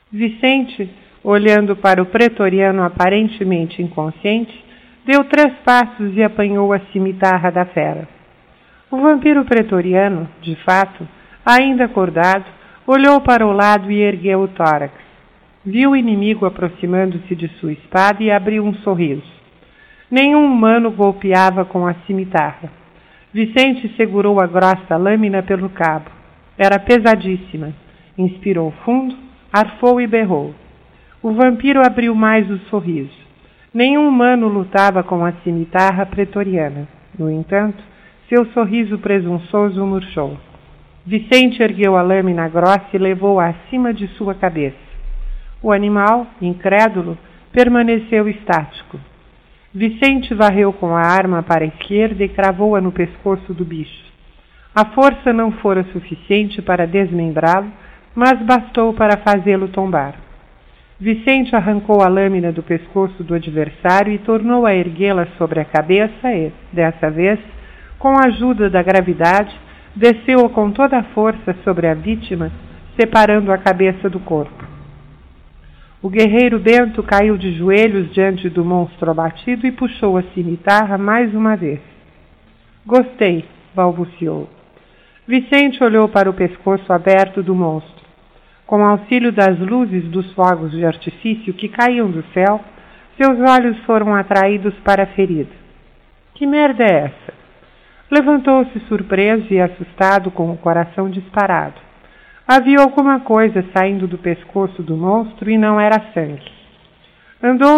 Vicente, olhando para o pretoriano aparentemente inconsciente, deu 3 passos e apanhou a cimitarra da fera. O vampiro pretoriano, de fato, ainda acordado, olhou para o lado e ergueu o tórax. Viu o inimigo aproximando-se de sua espada e abriu um sorriso. Nenhum humano golpeava com a cimitarra. Vicente segurou a grossa lâmina pelo cabo. Era pesadíssima. Inspirou fundo, arfou e berrou. O vampiro abriu mais o sorriso. Nenhum humano lutava com a cimitarra pretoriana. No entanto, seu sorriso presunçoso murchou. Vicente ergueu a lâmina grossa e levou-a acima de sua cabeça. O animal, incrédulo, permaneceu estático. Vicente varreu com a arma para a esquerda e cravou-a no pescoço do bicho. A força não fora suficiente para desmembrá-lo, mas bastou para fazê-lo tombar. Vicente arrancou a lâmina do pescoço do adversário e tornou a erguê-la sobre a cabeça e, dessa vez, com a ajuda da gravidade, desceu-a com toda a força sobre a vítima, separando a cabeça do corpo. O guerreiro Bento caiu de joelhos diante do monstro abatido e puxou a cimitarra mais uma vez. Gostei, balbuciou. Vicente olhou para o pescoço aberto do monstro. Com auxílio das luzes dos fogos de artifício que caíam do céu, seus olhos foram atraídos para a ferida. Que merda é essa? Levantou-se surpreso e assustado com o coração disparado. Havia alguma coisa saindo do pescoço do monstro e não era sangue. Andou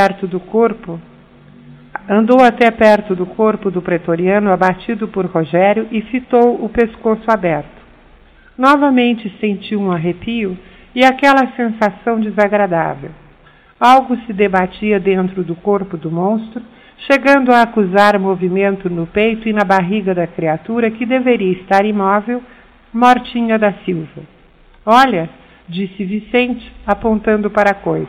até perto do corpo do pretoriano abatido por Rogério e fitou o pescoço aberto. Novamente sentiu um arrepio e aquela sensação desagradável. Algo se debatia dentro do corpo do monstro, chegando a acusar movimento no peito e na barriga da criatura que deveria estar imóvel, mortinha da Silva. Olha, disse Vicente, apontando para a coisa.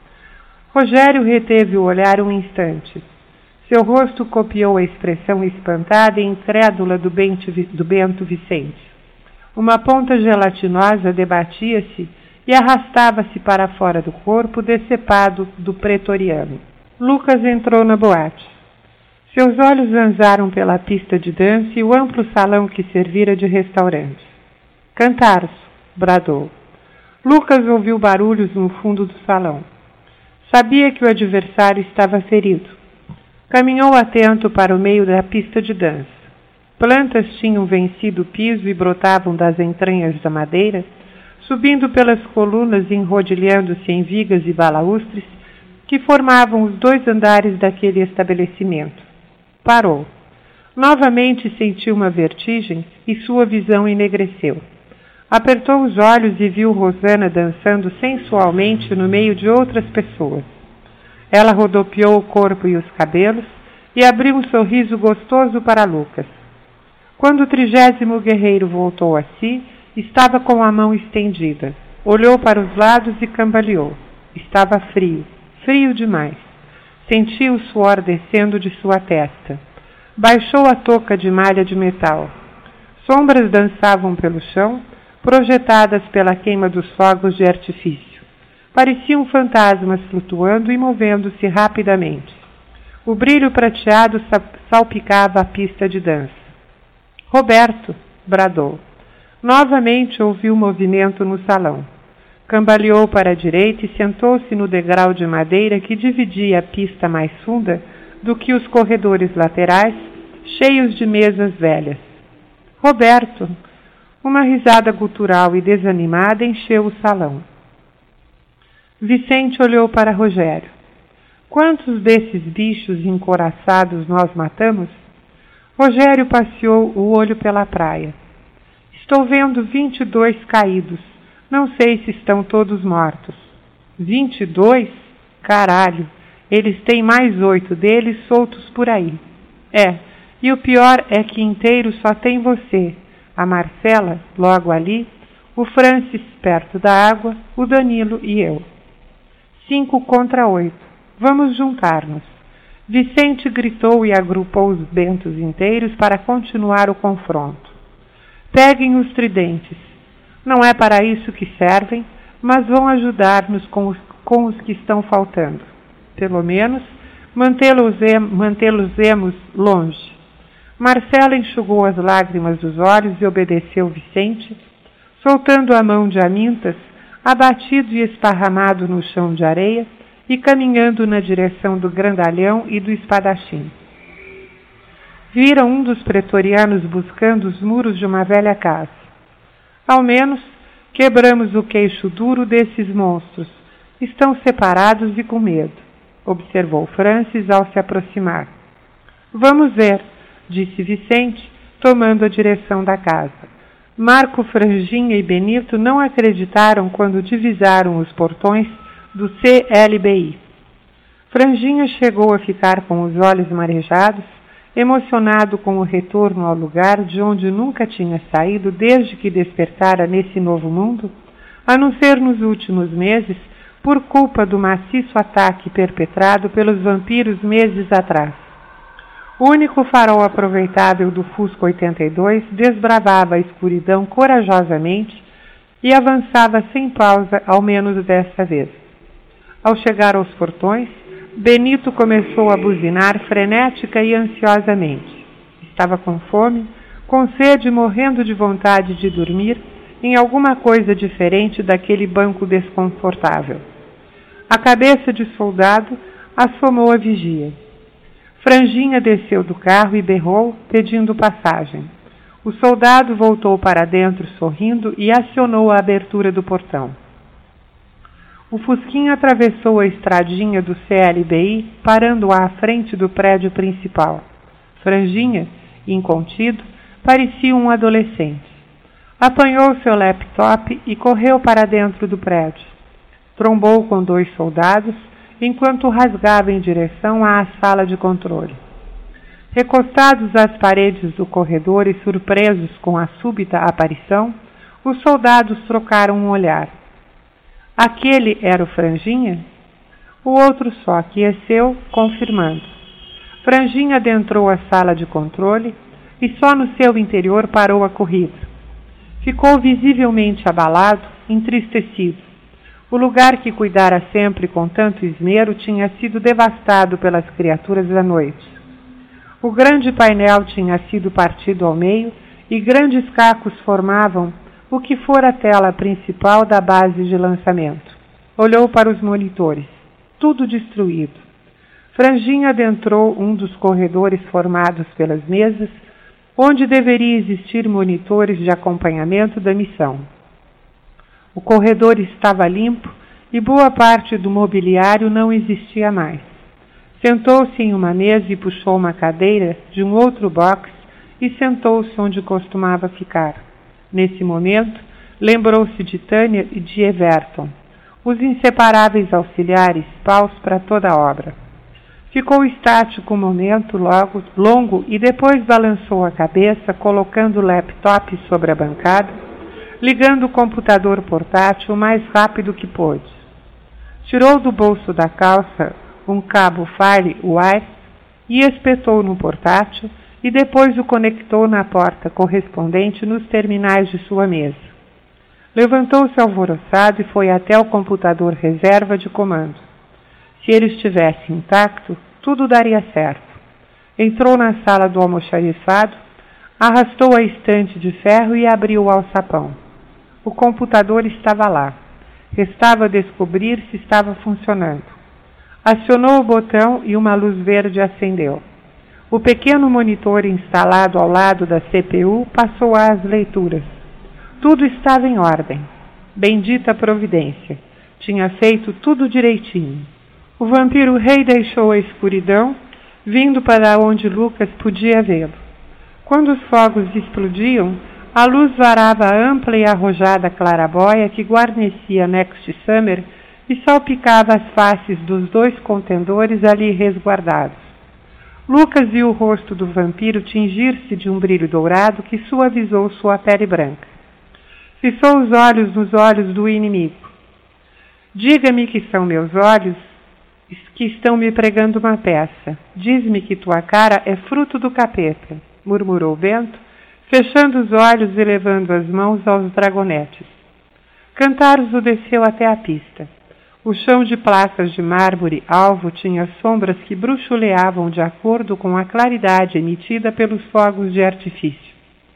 Rogério reteve o olhar um instante. Seu rosto copiou a expressão espantada e incrédula do Bento Vicente. Uma ponta gelatinosa debatia-se e arrastava-se para fora do corpo decepado do pretoriano. Lucas entrou na boate. Seus olhos zanzaram pela pista de dança e o amplo salão que servira de restaurante. Cantarço, bradou. Lucas ouviu barulhos no fundo do salão. Sabia que o adversário estava ferido. Caminhou atento para o meio da pista de dança. Plantas tinham vencido o piso e brotavam das entranhas da madeira, subindo pelas colunas e enrodilhando-se em vigas e balaústres que formavam os 2 andares daquele estabelecimento. Parou. Novamente sentiu uma vertigem e sua visão enegreceu. Apertou os olhos e viu Rosana dançando sensualmente no meio de outras pessoas. Ela rodopiou o corpo e os cabelos e abriu um sorriso gostoso para Lucas. Quando o 30º guerreiro voltou a si, estava com a mão estendida. Olhou para os lados e cambaleou. Estava frio, frio demais. Sentiu o suor descendo de sua testa. Baixou a touca de malha de metal. Sombras dançavam pelo chão, projetadas pela queima dos fogos de artifício. Pareciam fantasmas flutuando e movendo-se rapidamente. O brilho prateado salpicava a pista de dança. Roberto, bradou. Novamente ouviu movimento no salão. Cambaleou para a direita e sentou-se no degrau de madeira que dividia a pista mais funda do que os corredores laterais, cheios de mesas velhas. Roberto! Uma risada gutural e desanimada encheu o salão. Vicente olhou para Rogério. Quantos desses bichos encoraçados nós matamos? Rogério passeou o olho pela praia. Estou vendo 22 caídos. Não sei se estão todos mortos. 22? Caralho! Eles têm mais 8 deles soltos por aí. E o pior é que inteiro só tem você, a Marcela, logo ali, o Francis, perto da água, o Danilo e eu. 5 contra 8. Vamos juntar-nos. Vicente gritou e agrupou os bentos inteiros para continuar o confronto. Peguem os tridentes. Não é para isso que servem, mas vão ajudar-nos com os que estão faltando. Pelo menos, mantê-los-emos longe. Marcela enxugou as lágrimas dos olhos e obedeceu Vicente, soltando a mão de Amintas, abatido e esparramado no chão de areia, e caminhando na direção do grandalhão e do espadachim. Viram um dos pretorianos buscando os muros de uma velha casa. Ao menos, quebramos o queixo duro desses monstros. Estão separados e com medo, observou Francis ao se aproximar. Vamos ver, disse Vicente, tomando a direção da casa. Marco, Franjinha e Benito não acreditaram quando divisaram os portões do CLBI. Franjinha chegou a ficar com os olhos marejados, emocionado com o retorno ao lugar de onde nunca tinha saído desde que despertara nesse novo mundo, a não ser nos últimos meses, por culpa do maciço ataque perpetrado pelos vampiros meses atrás. O único farol aproveitável do Fusca 82 desbravava a escuridão corajosamente e avançava sem pausa, ao menos desta vez. Ao chegar aos portões, Benito começou a buzinar frenética e ansiosamente. Estava com fome, com sede e morrendo de vontade de dormir em alguma coisa diferente daquele banco desconfortável. A cabeça de soldado assomou a vigia. Franjinha desceu do carro e berrou, pedindo passagem. O soldado voltou para dentro sorrindo e acionou a abertura do portão. O Fusquinha atravessou a estradinha do CLBI, parando-a à frente do prédio principal. Franjinha, incontido, parecia um adolescente. Apanhou seu laptop e correu para dentro do prédio. Trombou com 2 soldados, enquanto rasgava em direção à sala de controle. Recostados às paredes do corredor e surpresos com a súbita aparição, os soldados trocaram um olhar. Aquele era o Franjinha? O outro só aqueceu, confirmando. Franjinha adentrou a sala de controle e só no seu interior parou a corrida. Ficou visivelmente abalado, entristecido. O lugar que cuidara sempre com tanto esmero tinha sido devastado pelas criaturas da noite. O grande painel tinha sido partido ao meio e grandes cacos formavam o que fora a tela principal da base de lançamento. Olhou para os monitores. Tudo destruído. Franjinha adentrou um dos corredores formados pelas mesas, onde deveria existir monitores de acompanhamento da missão. O corredor estava limpo e boa parte do mobiliário não existia mais. Sentou-se em uma mesa e puxou uma cadeira de um outro box e sentou-se onde costumava ficar. Nesse momento, lembrou-se de Tânia e de Everton, os inseparáveis auxiliares, paus para toda a obra. Ficou estático um momento longo e depois balançou a cabeça, colocando o laptop sobre a bancada, ligando o computador portátil o mais rápido que pôde. Tirou do bolso da calça um cabo FireWire e espetou no portátil e depois o conectou na porta correspondente nos terminais de sua mesa. Levantou-se alvoroçado e foi até o computador reserva de comando. Se ele estivesse intacto, tudo daria certo. Entrou na sala do almoxarifado, arrastou a estante de ferro e abriu o alçapão. O computador estava lá. Restava descobrir se estava funcionando. Acionou o botão e uma luz verde acendeu. O pequeno monitor instalado ao lado da CPU passou às leituras. Tudo estava em ordem. Bendita providência. Tinha feito tudo direitinho. O vampiro rei deixou a escuridão, vindo para onde Lucas podia vê-lo. Quando os fogos explodiam, a luz varava a ampla e arrojada clarabóia que guarnecia Next Summer e salpicava as faces dos 2 contendores ali resguardados. Lucas viu o rosto do vampiro tingir-se de um brilho dourado que suavizou sua pele branca. Fixou os olhos nos olhos do inimigo. Diga-me que são meus olhos que estão me pregando uma peça. Diz-me que tua cara é fruto do capeta, murmurou o vento, fechando os olhos e levando as mãos aos dragonetes. Cantarzo desceu até a pista. O chão de placas de mármore alvo tinha sombras que bruxuleavam de acordo com a claridade emitida pelos fogos de artifício.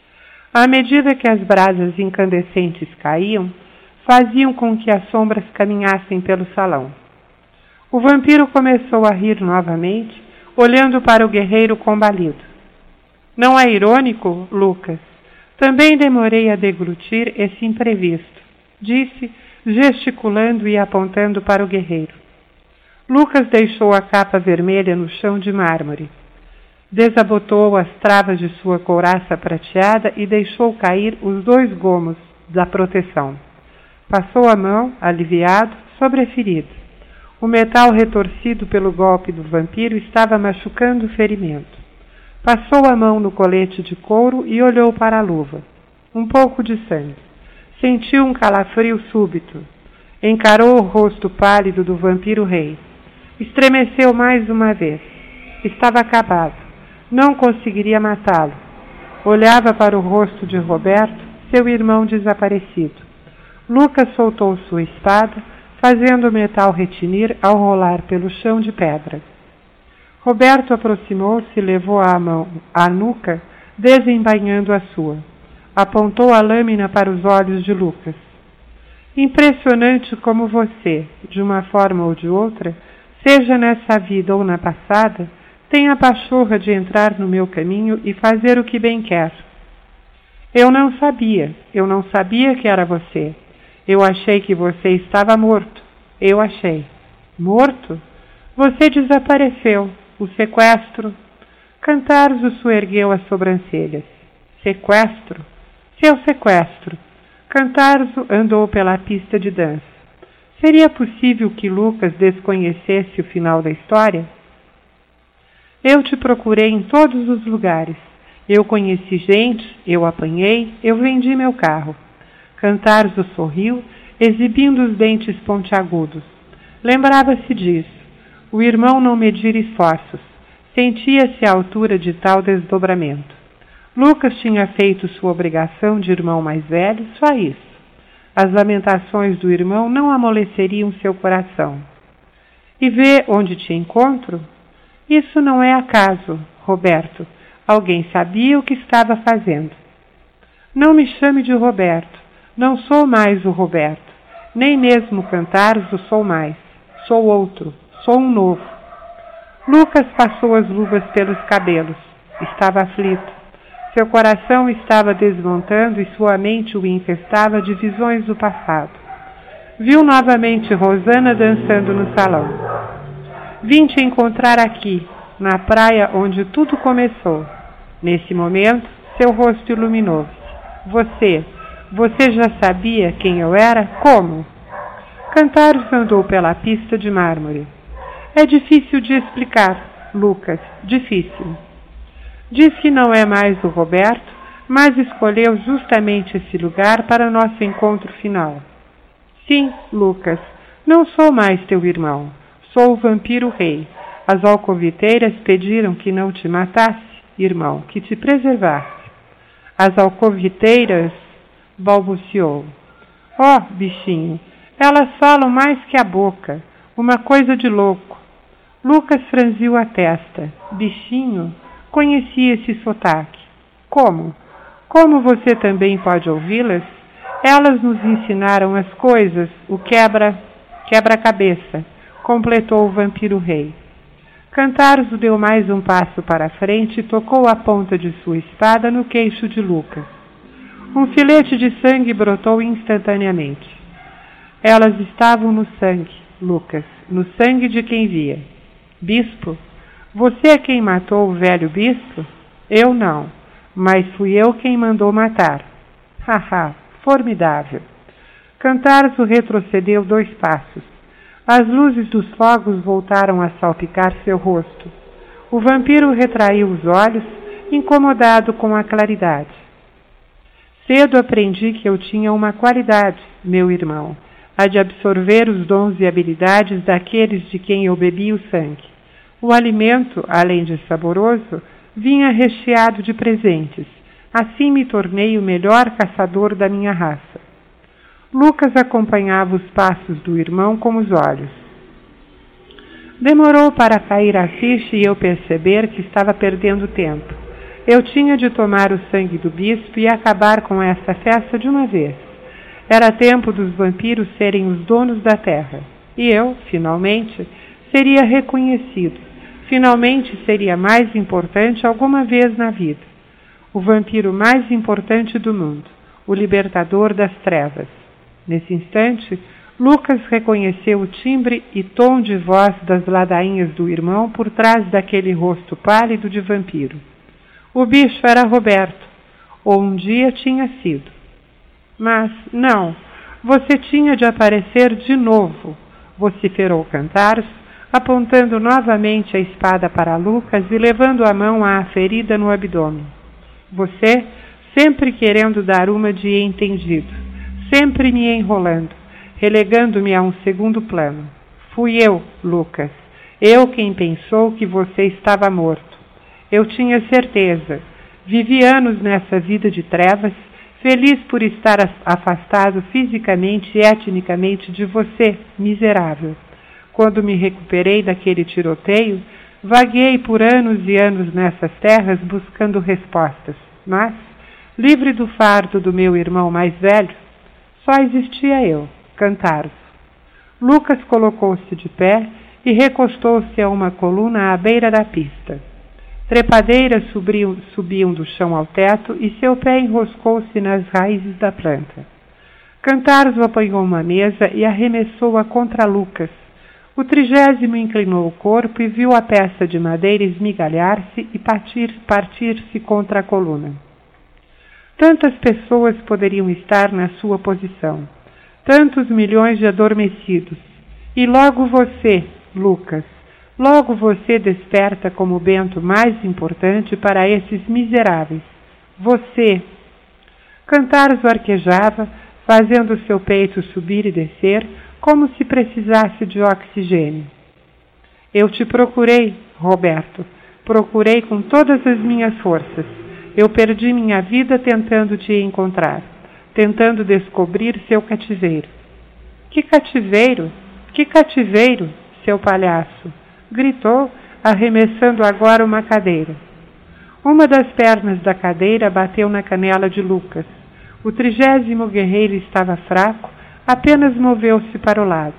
À medida que as brasas incandescentes caíam, faziam com que as sombras caminhassem pelo salão. O vampiro começou a rir novamente, olhando para o guerreiro combalido. Não é irônico, Lucas? Também demorei a deglutir esse imprevisto, disse, gesticulando e apontando para o guerreiro. Lucas deixou a capa vermelha no chão de mármore. Desabotoou as travas de sua couraça prateada e deixou cair os 2 gomos da proteção. Passou a mão, aliviado, sobre a ferida. O metal retorcido pelo golpe do vampiro estava machucando o ferimento. Passou a mão no colete de couro e olhou para a luva. Um pouco de sangue. Sentiu um calafrio súbito. Encarou o rosto pálido do vampiro rei. Estremeceu mais uma vez. Estava acabado. Não conseguiria matá-lo. Olhava para o rosto de Roberto, seu irmão desaparecido. Lucas soltou sua espada, fazendo o metal retinir ao rolar pelo chão de pedra. Roberto aproximou-se e levou a mão à nuca, desembainhando a sua. Apontou a lâmina para os olhos de Lucas. Impressionante como você, de uma forma ou de outra, seja nessa vida ou na passada, tem a pachorra de entrar no meu caminho e fazer o que bem quer. Eu não sabia que era você. Eu achei que você estava morto. Eu achei. Morto? Você desapareceu. O sequestro. Cantarzo soergueu as sobrancelhas. Sequestro? Seu sequestro. Cantarzo andou pela pista de dança. Seria possível que Lucas desconhecesse o final da história? Eu te procurei em todos os lugares. Eu conheci gente, eu apanhei, eu vendi meu carro. Cantarzo sorriu, exibindo os dentes pontiagudos. Lembrava-se disso. O irmão não medira esforços. Sentia-se à altura de tal desdobramento. Lucas tinha feito sua obrigação de irmão mais velho, só isso. As lamentações do irmão não amoleceriam seu coração. E vê onde te encontro? Isso não é acaso, Roberto. Alguém sabia o que estava fazendo. Não me chame de Roberto. Não sou mais o Roberto. Nem mesmo Cantarzo sou mais. Sou outro. Sou um novo. Lucas passou as luvas pelos cabelos. Estava aflito. Seu coração estava desmontando e sua mente o infestava de visões do passado. Viu novamente Rosana dançando no salão. Vim te encontrar aqui, na praia onde tudo começou. Nesse momento, seu rosto iluminou-se. Você já sabia quem eu era? Como? Cantarzo andou pela pista de mármore. É difícil de explicar, Lucas, difícil. Diz que não é mais o Roberto, mas escolheu justamente esse lugar para nosso encontro final. Sim, Lucas, não sou mais teu irmão. Sou o vampiro rei. As alcoviteiras pediram que não te matasse, irmão, que te preservasse. As alcoviteiras, balbuciou. Oh, bichinho, elas falam mais que a boca. Uma coisa de louco. Lucas franziu a testa. Bichinho? Conhecia esse sotaque. Como? Como você também pode ouvi-las? Elas nos ensinaram as coisas, o quebra-cabeça, completou o vampiro rei. Cantarzo deu mais um passo para a frente e tocou a ponta de sua espada no queixo de Lucas. Um filete de sangue brotou instantaneamente. Elas estavam no sangue, Lucas, no sangue de quem via. Bispo? Você é quem matou o velho bispo? Eu não, mas fui eu quem mandou matar. Haha, formidável. Cantarzo retrocedeu 2 passos. As luzes dos fogos voltaram a salpicar seu rosto. O vampiro retraiu os olhos, incomodado com a claridade. Cedo aprendi que eu tinha uma qualidade, meu irmão, a de absorver os dons e habilidades daqueles de quem eu bebi o sangue. O alimento, além de saboroso, vinha recheado de presentes. Assim me tornei o melhor caçador da minha raça. Lucas acompanhava os passos do irmão com os olhos. Demorou para cair a ficha e eu perceber que estava perdendo tempo. Eu tinha de tomar o sangue do bispo e acabar com essa festa de uma vez. Era tempo dos vampiros serem os donos da terra. E eu, finalmente, seria reconhecido. Finalmente seria mais importante alguma vez na vida. O vampiro mais importante do mundo, o libertador das trevas. Nesse instante, Lucas reconheceu o timbre e tom de voz das ladainhas do irmão por trás daquele rosto pálido de vampiro. O bicho era Roberto, ou um dia tinha sido. Mas, não, você tinha de aparecer de novo, vociferou Cantaros, apontando novamente a espada para Lucas e levando a mão à ferida no abdômen. Você, sempre querendo dar uma de entendido, sempre me enrolando, relegando-me a um segundo plano. Fui eu, Lucas, eu quem pensou que você estava morto. Eu tinha certeza. Vivi anos nessa vida de trevas, feliz por estar afastado fisicamente e etnicamente de você, miserável. Quando me recuperei daquele tiroteio, vaguei por anos e anos nessas terras buscando respostas, mas, livre do fardo do meu irmão mais velho, só existia eu, Cantaros. Lucas colocou-se de pé e recostou-se a uma coluna à beira da pista. Trepadeiras subiam do chão ao teto e seu pé enroscou-se nas raízes da planta. Cantaros apanhou uma mesa e arremessou-a contra Lucas. O 30º inclinou o corpo e viu a peça de madeira esmigalhar-se e partir-se contra a coluna. Tantas pessoas poderiam estar na sua posição, tantos milhões de adormecidos, e logo você, Lucas, logo você desperta como o bento mais importante para esses miseráveis. Você. Cantaros arquejava, fazendo seu peito subir e descer, como se precisasse de oxigênio. Eu te procurei, Roberto. Procurei com todas as minhas forças. Eu perdi minha vida tentando te encontrar, tentando descobrir seu cativeiro. Que cativeiro? Que cativeiro, seu palhaço? Gritou, arremessando agora uma cadeira. Uma das pernas da cadeira bateu na canela de Lucas. O 30º guerreiro estava fraco, apenas moveu-se para o lado.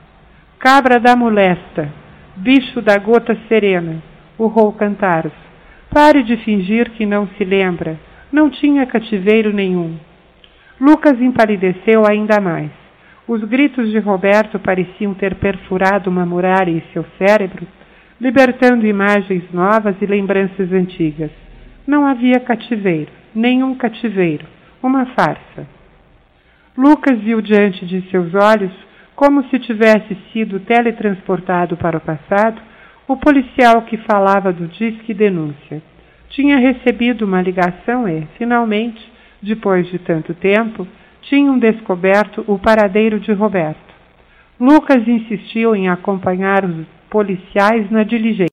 Cabra da molesta, bicho da gota serena, urrou Cantaros. Pare de fingir que não se lembra. Não tinha cativeiro nenhum. Lucas empalideceu ainda mais. Os gritos de Roberto pareciam ter perfurado uma muralha em seu cérebro, libertando imagens novas e lembranças antigas. Não havia cativeiro, nenhum cativeiro, uma farsa. Lucas viu diante de seus olhos, como se tivesse sido teletransportado para o passado, o policial que falava do Disque Denúncia. Tinha recebido uma ligação e, finalmente, depois de tanto tempo, tinham descoberto o paradeiro de Roberto. Lucas insistiu em acompanhar os policiais na diligência.